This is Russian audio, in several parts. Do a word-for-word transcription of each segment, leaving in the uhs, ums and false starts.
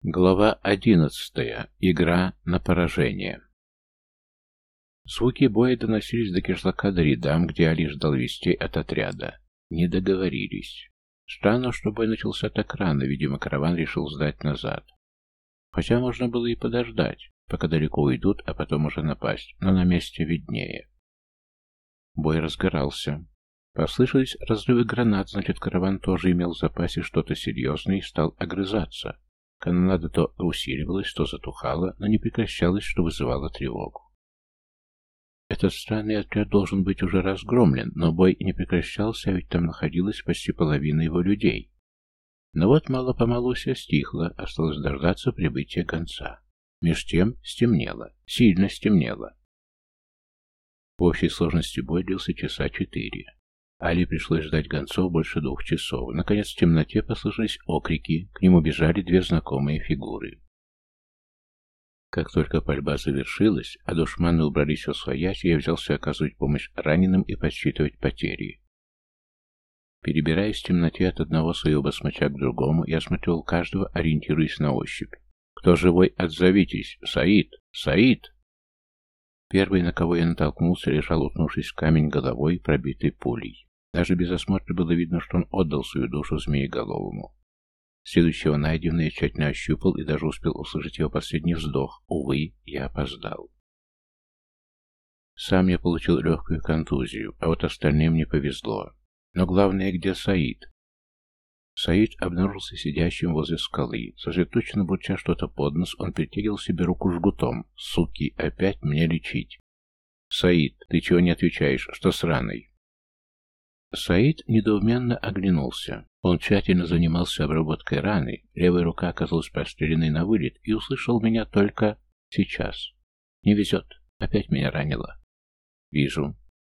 Глава одиннадцатая. Игра на поражение. Звуки боя доносились до кишлака Даридам, где Али ждал вестей от отряда. Не договорились. Странно, что бой начался так рано, видимо, караван решил сдать назад. Хотя можно было и подождать, пока далеко уйдут, а потом уже напасть, но на месте виднее. Бой разгорался. Послышались разрывы гранат, значит, караван тоже имел в запасе что-то серьезное и стал огрызаться. Канонада то усиливалась, то затухала, но не прекращалась, что вызывало тревогу. Этот странный отряд должен быть уже разгромлен, но бой не прекращался, а ведь там находилась почти половина его людей. Но вот мало-помалу все стихло, осталось дождаться прибытия гонца. Меж тем стемнело, сильно стемнело. В общей сложности бой длился часа четыре. Али пришлось ждать гонцов больше двух часов. Наконец в темноте послышались окрики, к нему бежали две знакомые фигуры. Как только пальба завершилась, а душманы убрались восвоясь, я взялся оказывать помощь раненым и подсчитывать потери. Перебираясь в темноте от одного своего басмача к другому, я осмотрел каждого, ориентируясь на ощупь. «Кто живой, отзовитесь! Саид! Саид!» Первый, на кого я натолкнулся, лежал, уткнувшись в камень головой, пробитой пулей. Даже без осмотра было видно, что он отдал свою душу змееголовому. Следующего найденного я тщательно ощупал и даже успел услышать его последний вздох. Увы, я опоздал. Сам я получил легкую контузию, а вот остальным не повезло. Но главное, где Саид? Саид обнаружился сидящим возле скалы. Сосредоточенно бурча что-то под нос, он притягивал себе руку жгутом. Суки, опять мне лечить. «Саид, ты чего не отвечаешь? Что с раной?» Саид недоуменно оглянулся. Он тщательно занимался обработкой раны, левая рука оказалась простреленной на вылет и услышал меня только сейчас. «Не везет. Опять меня ранило». «Вижу».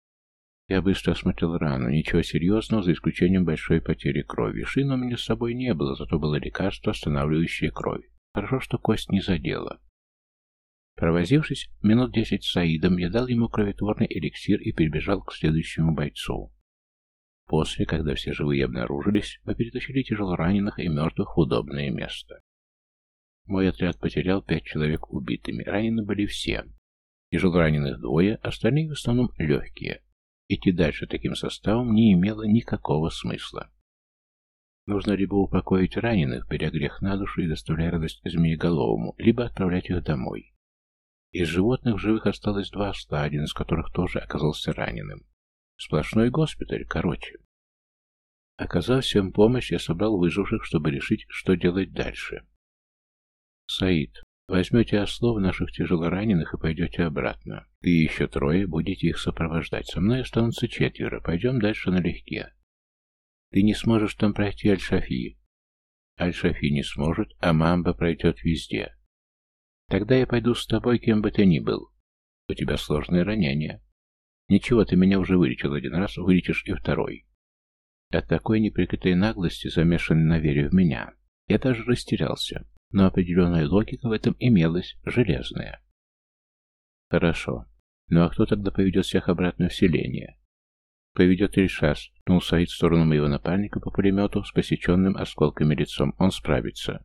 Я быстро осмотрел рану. Ничего серьезного, за исключением большой потери крови. Шин у меня с собой не было, зато было лекарство, останавливающее кровь. Хорошо, что кость не задела. Провозившись минут десять с Саидом, я дал ему кроветворный эликсир и перебежал к следующему бойцу. После, когда все живые обнаружились, мы перетащили тяжелораненых и мертвых в удобное место. Мой отряд потерял пять человек убитыми, ранены были все. Тяжелораненых двое, остальные в основном легкие. Идти дальше таким составом не имело никакого смысла. Нужно либо упокоить раненых, беря грех на душу и доставляя радость змееголовому, либо отправлять их домой. Из животных в живых осталось два осла, один из которых тоже оказался раненым. Сплошной госпиталь, короче. Оказав всем помощь, я собрал выживших, чтобы решить, что делать дальше. «Саид, возьмете ослов наших тяжелораненых и пойдете обратно. Ты и еще трое будете их сопровождать. Со мной останутся четверо. Пойдем дальше налегке. Ты не сможешь там пройти Аль-Шафи. Аль-Шафи не сможет, а Мамба пройдет везде. Тогда я пойду с тобой, кем бы ты ни был. У тебя сложное ранение. Ничего, ты меня уже вылечил один раз, вылечишь и второй». От такой неприкрытой наглости, замешанной на вере в меня, я даже растерялся, но определенная логика в этом имелась, железная. Хорошо. Ну а кто тогда поведет всех обратно в селение? Поведет Ильшас, ткнул Саид в сторону моего напарника по пулемету с посеченным осколками лицом. Он справится.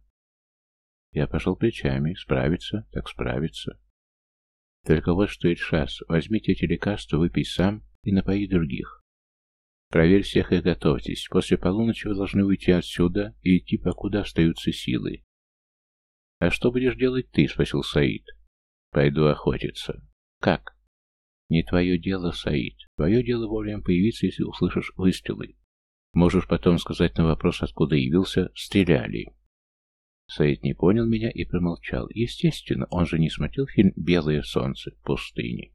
Я пожал плечами. Справится, так справится. Только вот что, Ильшас, возьмите эти лекарства, выпей сам и напои других. Проверь всех и готовьтесь. После полуночи вы должны уйти отсюда и идти, покуда остаются силы. — А что будешь делать ты? — спросил Саид. — Пойду охотиться. — Как? — Не твое дело, Саид. Твое дело вовремя появиться, если услышишь выстрелы. Можешь потом сказать на вопрос, откуда явился, стреляли. Саид не понял меня и промолчал. Естественно, он же не смотрел фильм «Белое солнце» в пустыне.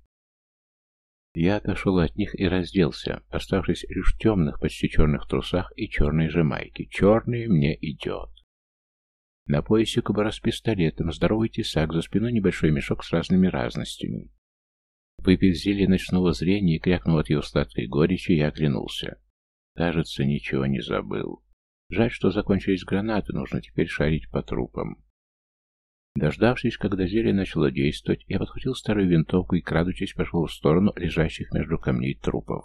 Я отошел от них и разделся, оставшись лишь в темных, почти черных трусах и черной же майке. Черный мне идет. На поясе кобура с пистолетом, здоровый тесак, за спиной небольшой мешок с разными разностями. Выпив зелье ночного зрения и крякнув от его сладкой горечи, я оглянулся. Кажется, ничего не забыл. Жаль, что закончились гранаты, нужно теперь шарить по трупам. Дождавшись, когда зелье начало действовать, я подхватил старую винтовку и, крадучись, пошел в сторону лежащих между камней трупов.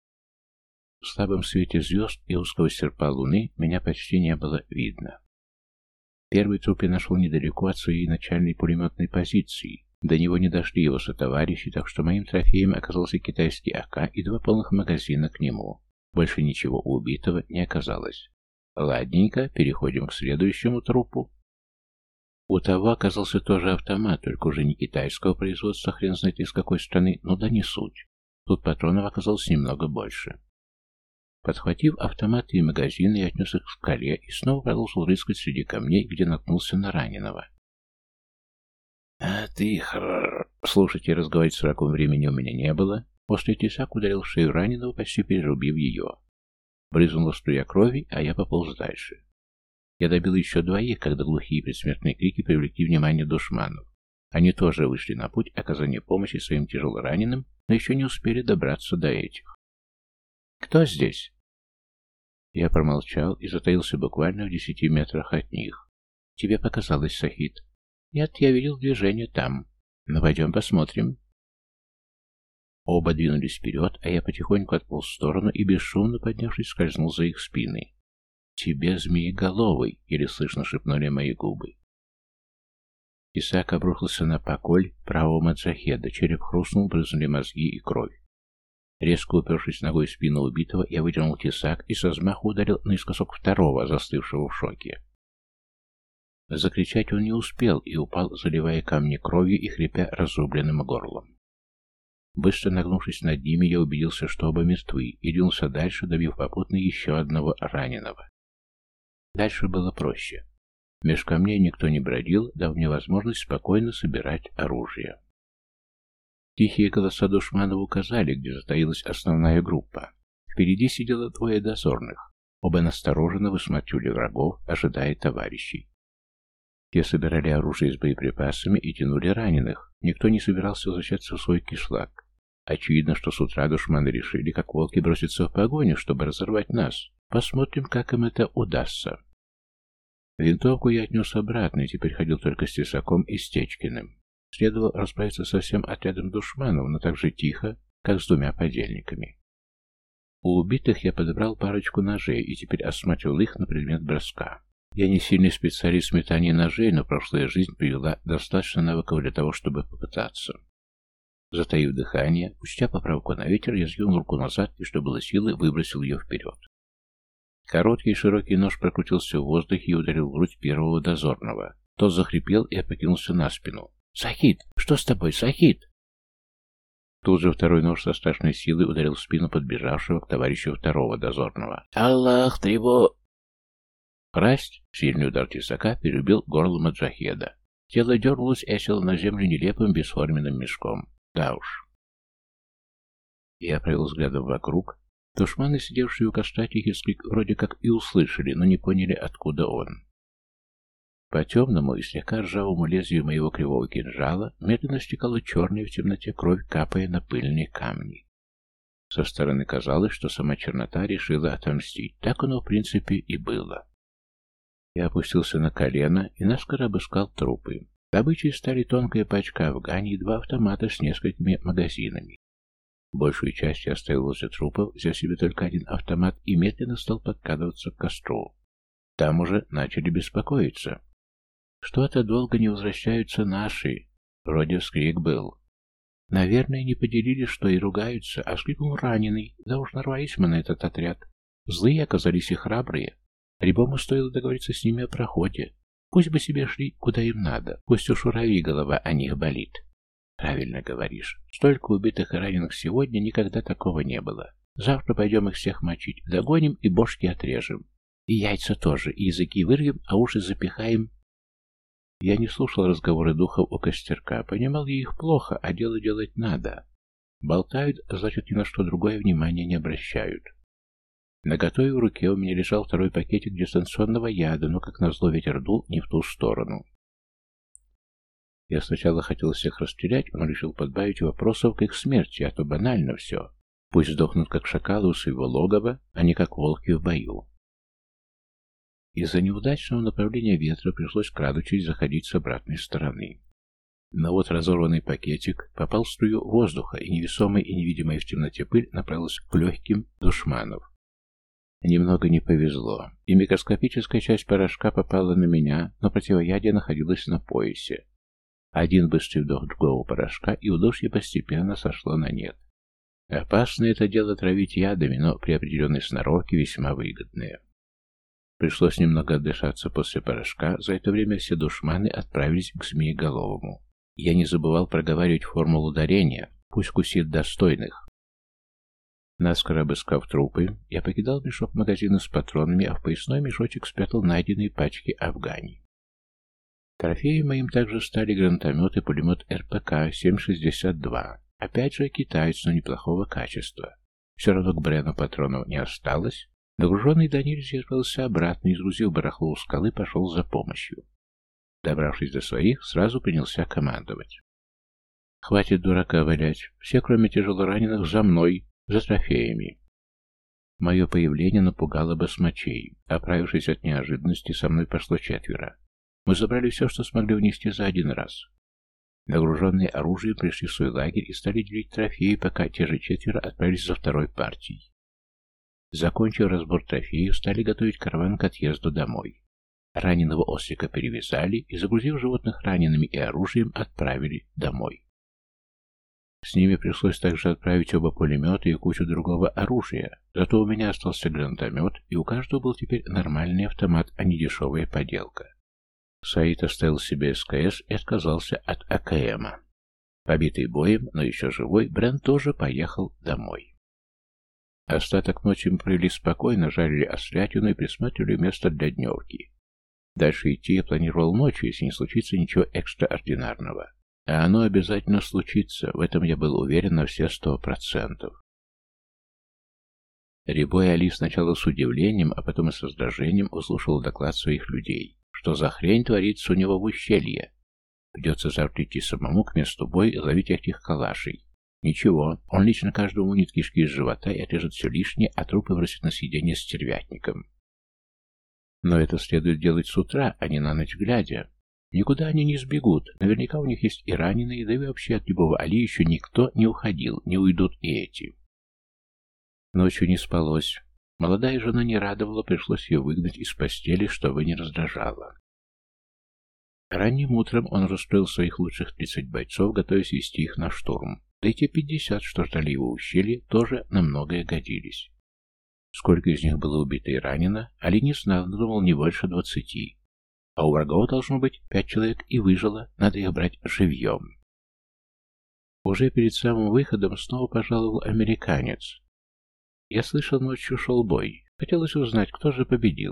В слабом свете звезд и узкого серпа луны меня почти не было видно. Первый труп я нашел недалеко от своей начальной пулеметной позиции. До него не дошли его сотоварищи, так что моим трофеем оказался китайский А К и два полных магазина к нему. Больше ничего у убитого не оказалось. Ладненько, переходим к следующему трупу. У того оказался тоже автомат, только уже не китайского производства, хрен знает из какой страны, но да не суть. Тут патронов оказалось немного больше. Подхватив автоматы и магазины, я отнес их к скале и снова продолжил рыскать среди камней, где наткнулся на раненого. «А ты хр...» Слушать и разговаривать с врагом времени у меня не было. После тесак ударил в шею раненого, почти перерубив ее. Брызнула струя крови, а я пополз дальше. Я добил еще двоих, когда глухие предсмертные крики привлекли внимание душманов. Они тоже вышли на путь оказания помощи своим тяжелораненым, но еще не успели добраться до этих. «Кто здесь?» Я промолчал и затаился буквально в десяти метрах от них. «Тебе показалось, Сахид?» «Нет, я видел движение там. Но пойдем посмотрим». Оба двинулись вперед, а я потихоньку отполз в сторону и, бесшумно поднявшись, скользнул за их спины. «Тебе, змееголовый!» — еле слышно шепнули мои губы. Тесак обрушился на поколь правого маджахеда, череп хрустнул, брызнули мозги и кровь. Резко упершись ногой в спину убитого, я выдернул тесак и со взмаху ударил наискосок второго, застывшего в шоке. Закричать он не успел и упал, заливая камни кровью и хрипя разрубленным горлом. Быстро нагнувшись над ними, я убедился, что оба мертвы, и двинулся дальше, добив попутно еще одного раненого. Дальше было проще. Меж камней никто не бродил, дав мне возможность спокойно собирать оружие. Тихие голоса душманов указали, где затаилась основная группа. Впереди сидело двое дозорных. Оба настороженно высматривали врагов, ожидая товарищей. Те собирали оружие с боеприпасами и тянули раненых. Никто не собирался возвращаться в свой кишлак. Очевидно, что с утра душманы решили, как волки, броситься в погоню, чтобы разорвать нас. Посмотрим, как им это удастся. Винтовку я отнес обратно и теперь ходил только с тесаком и Стечкиным. Следовало расправиться со всем отрядом душманов, но так же тихо, как с двумя подельниками. У убитых я подобрал парочку ножей и теперь осматривал их на предмет броска. Я не сильный специалист в метании ножей, но прошлая жизнь привела достаточно навыков для того, чтобы попытаться. Затаив дыхание, пустя поправку на ветер, я сгинул руку назад и, что было силы, выбросил ее вперед. Короткий широкий нож прокрутился в воздухе и ударил в грудь первого дозорного. Тот захрипел и опрокинулся на спину. «Сахид! Что с тобой, Сахид?» Тут же второй нож со страшной силой ударил в спину подбежавшего к товарищу второго дозорного. «Аллах, требу!» Храсть, сильный удар тесака, перебил горло маджахеда. Тело дернулось и осело на землю нелепым бесформенным мешком. Да уж. Я провел взглядом вокруг. Душманы, сидевшие у костра, тихий вскрик вроде как и услышали, но не поняли, откуда он. По темному и слегка ржавому лезвию моего кривого кинжала медленно стекала черная в темноте кровь, капая на пыльные камни. Со стороны казалось, что сама чернота решила отомстить. Так оно, в принципе, и было. Я опустился на колено и наскоро обыскал трупы. Добычей стали тонкая пачка афгани и два автомата с несколькими магазинами. Большую часть я оставил возле трупов, взяв себе только один автомат и медленно стал подкрадываться к костру. Там уже начали беспокоиться. Что-то долго не возвращаются наши. Вроде вскрик был. Наверное, не поделились, что и ругаются, а вскрикнул раненый. Да уж нарвались мы на этот отряд. Злые оказались и храбрые. Рябому стоило договориться с ними о проходе. Пусть бы себе шли, куда им надо. Пусть уж у Рави голова о них болит. Правильно говоришь. Столько убитых и раненых сегодня, никогда такого не было. Завтра пойдем их всех мочить. Догоним и бошки отрежем. И яйца тоже, и языки вырвем, а уши запихаем. Я не слушал разговоры духов у костерка. Понимал я их плохо, а дело делать надо. Болтают, значит, ни на что другое внимания не обращают. Наготове в руке у меня лежал второй пакетик дистанционного яда, но, как назло, ветер дул не в ту сторону. Я сначала хотел всех расстрелять, но решил подбавить вопросов к их смерти, а то банально все. Пусть сдохнут как шакалы у своего логова, а не как волки в бою. Из-за неудачного направления ветра пришлось, крадучись, заходить с обратной стороны. Но вот разорванный пакетик попал в струю воздуха, и невесомая и невидимая в темноте пыль направилась к легким душманов. Немного не повезло, и микроскопическая часть порошка попала на меня, но противоядие находилось на поясе. Один быстрый вдох другого порошка, и удушье постепенно сошло на нет. Опасно это дело травить ядами, но при определенной сноровке весьма выгодное. Пришлось немного отдышаться после порошка, за это время все душманы отправились к Змееголовому. Я не забывал проговаривать формулу ударения, пусть кусит достойных. Наскоро обыскав трупы, я покидал мешок магазина с патронами, а в поясной мешочек спрятал найденные пачки афгани. Трофеем моим также стали гранатомет и пулемет эр пэ ка семь шестьдесят два. Опять же китаец, но неплохого качества. Все равно к Брену патронов не осталось. Нагруженный до нельзя отправился обратно и, изгрузив барахло у скалы, пошел за помощью. Добравшись до своих, сразу принялся командовать. «Хватит дурака валять. Все, кроме тяжелораненых, за мной, за трофеями». Мое появление напугало басмачей. Оправившись от неожиданности, со мной пошло четверо. Мы забрали все, что смогли унести за один раз. Нагруженные оружием пришли в свой лагерь и стали делить трофеи, пока те же четверо отправились за второй партией. Закончив разбор трофеев, стали готовить караван к отъезду домой. Раненого ослика перевязали и, загрузив животных ранеными и оружием, отправили домой. С ними пришлось также отправить оба пулемета и кучу другого оружия, зато у меня остался гранатомет, и у каждого был теперь нормальный автомат, а не дешевая поделка. Саид оставил себе эс ка эс и отказался от а ка эма. Побитый боем, но еще живой, Брент тоже поехал домой. Остаток ночи мы провели спокойно, жарили ослятину и присматривали место для дневки. Дальше идти я планировал ночью, если не случится ничего экстраординарного. А оно обязательно случится, в этом я был уверен на все сто процентов. Рябой Али сначала с удивлением, а потом и с раздражением услышал доклад своих людей. Что за хрень творится у него в ущелье? Придется завтра идти самому к месту боя и ловить этих калашей. Ничего, он лично каждому вынет кишки из живота и отрежет все лишнее, а трупы бросит на съедение стервятником. Но это следует делать с утра, а не на ночь глядя. Никуда они не сбегут, наверняка у них есть и раненые, да и вообще от любого Али еще никто не уходил, не уйдут и эти. Ночью не спалось. Молодая жена не радовала, пришлось ее выгнать из постели, чтобы не раздражала. Ранним утром он расстроил своих лучших тридцать бойцов, готовясь вести их на штурм. Да и те пятьдесят, что ждали его ущелье, тоже на многое годились. Сколько из них было убито и ранено, Али не знал, но думал не больше двадцати. А у врагов должно быть пять человек и выжило, надо их брать живьем. Уже перед самым выходом снова пожаловал американец. Я слышал, ночью шел бой. Хотелось узнать, кто же победил.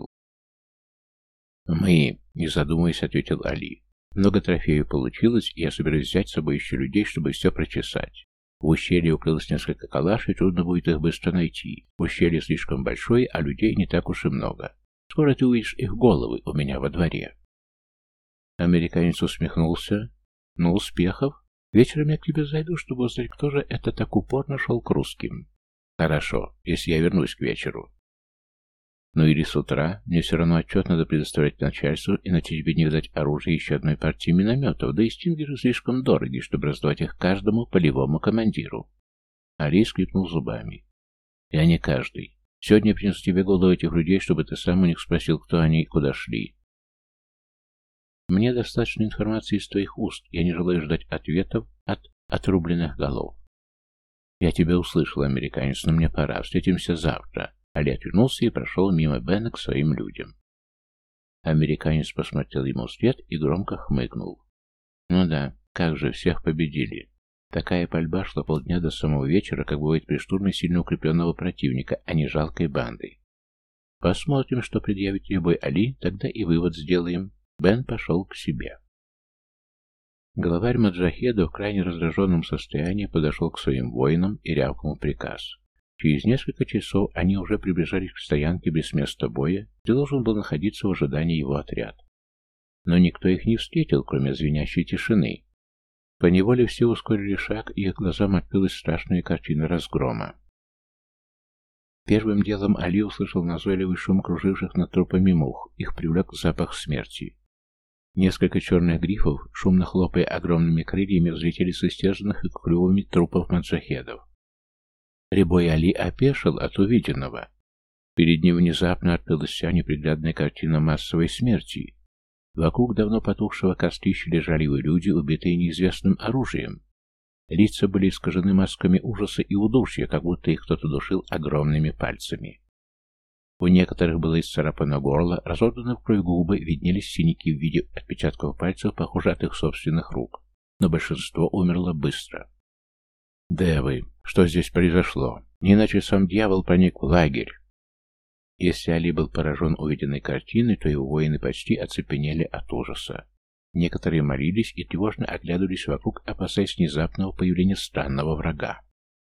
«Мы», — не задумываясь, ответил Али. «Много трофеев получилось, и я собираюсь взять с собой еще людей, чтобы все прочесать. В ущелье укрылось несколько калаш, и трудно будет их быстро найти. Ущелье слишком большое, а людей не так уж и много. Скоро ты увидишь их головы у меня во дворе». Американец усмехнулся. «Ну, успехов. Вечером я к тебе зайду, чтобы узнать, кто же это так упорно шел к русским». «Хорошо, если я вернусь к вечеру». «Ну или с утра. Мне все равно отчет надо предоставлять начальству, иначе тебе не видать оружия еще одной партии минометов, да и стингеры слишком дороги, чтобы раздавать их каждому полевому командиру». Али скрипнул зубами. «Я не каждый. Сегодня я принесу тебе голову этих людей, чтобы ты сам у них спросил, кто они и куда шли». «Мне достаточно информации из твоих уст. Я не желаю ждать ответов от отрубленных голов». «Я тебя услышал, американец, но мне пора. Встретимся завтра». Али отвернулся и прошел мимо Бена к своим людям. Американец посмотрел ему вслед и громко хмыкнул. «Ну да, как же, всех победили. Такая пальба шла полдня до самого вечера, как бывает при штурме сильно укрепленного противника, а не жалкой банды. Посмотрим, что предъявит любой Али, тогда и вывод сделаем». Бен пошел к себе. Главарь маджахедов в крайне раздраженном состоянии подошел к своим воинам и рявкнул приказ. Через несколько часов они уже приближались к стоянке без места боя, где должен был находиться в ожидании его отряд. Но никто их не встретил, кроме звенящей тишины. Поневоле все ускорили шаг, и их глазам открылась страшная картина разгрома. Первым делом Али услышал назойливый шум круживших над трупами мух, их привлек запах смерти. Несколько черных грифов, шумно хлопая огромными крыльями, взлетели с истерзанных и клювами трупов маджахедов. Рябой Али опешил от увиденного. Перед ним внезапно открылась вся неприглядная картина массовой смерти. Вокруг давно потухшего кострища лежали его люди, убитые неизвестным оружием. Лица были искажены масками ужаса и удушья, как будто их кто-то душил огромными пальцами. У некоторых было исцарапано горло, разорваны в кровь губы, виднелись синяки в виде отпечатков пальцев, похоже, от их собственных рук. Но большинство умерло быстро. «Девы, что здесь произошло? Не иначе сам дьявол проник в лагерь». Если Али был поражен увиденной картиной, то его воины почти оцепенели от ужаса. Некоторые молились и тревожно оглядывались вокруг, опасаясь внезапного появления странного врага.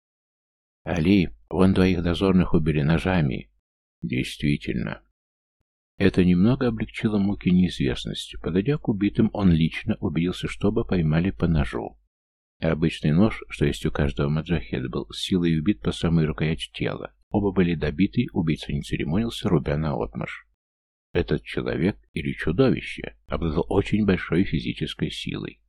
«Али, вон двоих дозорных убили ножами». Действительно. Это немного облегчило муки неизвестности. Подойдя к убитым, он лично убедился, чтобы поймали по ножу. А обычный нож, что есть у каждого маджахеда, был с силой убит по самой рукоять тела. Оба были добиты, убийца не церемонился, рубя наотмашь. Этот человек, или чудовище, обладал очень большой физической силой.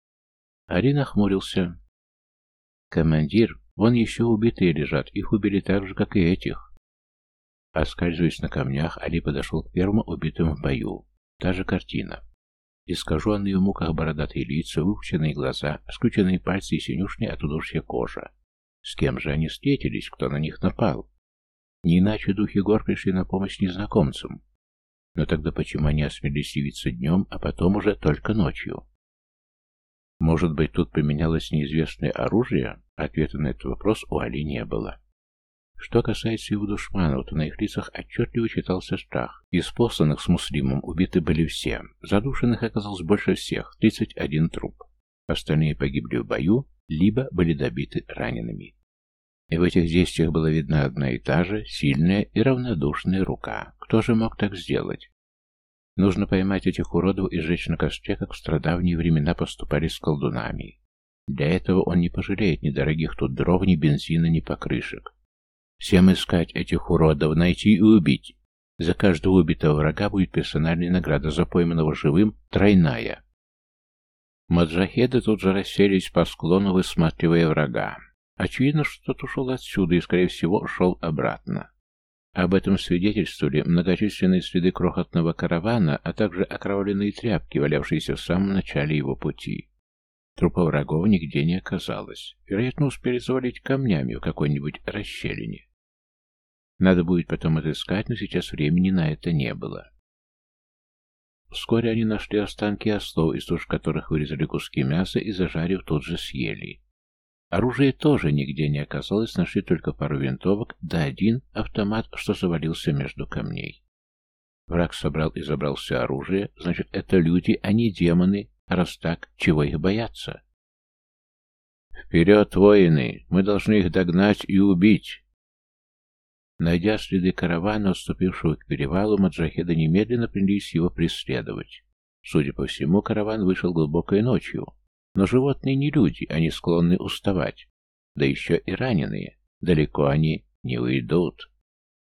Али нахмурился. «Командир, вон еще убитые лежат, их убили так же, как и этих». Оскальзываясь на камнях, Али подошел к первому убитым в бою. Та же картина. Искаженные в муках бородатые лица, выпученные глаза, скрученные пальцы и синюшная от удушья кожа. С кем же они встретились, кто на них напал? Не иначе духи гор пришли на помощь незнакомцам. Но тогда почему они осмелились явиться днем, а потом уже только ночью? Может быть, тут применялось неизвестное оружие? Ответа на этот вопрос у Али не было. Что касается его душманов, то на их лицах отчетливо читался страх. Из посланных с Муслимом убиты были все. Задушенных оказалось больше всех, тридцать один труп. Остальные погибли в бою, либо были добиты ранеными. И в этих действиях была видна одна и та же, сильная и равнодушная рука. Кто же мог так сделать? Нужно поймать этих уродов и сжечь на костре, как в страдавние времена поступали с колдунами. Для этого он не пожалеет ни дорогих тут дров, ни бензина, ни покрышек. Всем искать этих уродов, найти и убить. За каждого убитого врага будет персональная награда, за пойманного живым тройная. Маджахеды тут же расселись по склону, высматривая врага. Очевидно, что тот ушел отсюда и, скорее всего, шел обратно. Об этом свидетельствовали многочисленные следы крохотного каравана, а также окровавленные тряпки, валявшиеся в самом начале его пути. Трупа врагов нигде не оказалось. Вероятно, успели завалить камнями в какой-нибудь расщелине. Надо будет потом отыскать, но сейчас времени на это не было. Вскоре они нашли останки ослов, из туш которых вырезали куски мяса и, зажарив, тут же съели. Оружия тоже нигде не оказалось, нашли только пару винтовок, да один автомат, что завалился между камней. Враг собрал и забрал все оружие, значит, это люди, а не демоны, а раз так, чего их бояться? «Вперед, воины! Мы должны их догнать и убить!» Найдя следы каравана, отступившего к перевалу, маджахеды немедленно принялись его преследовать. Судя по всему, караван вышел глубокой ночью. Но животные не люди, они склонны уставать. Да еще и раненые. Далеко они не уйдут.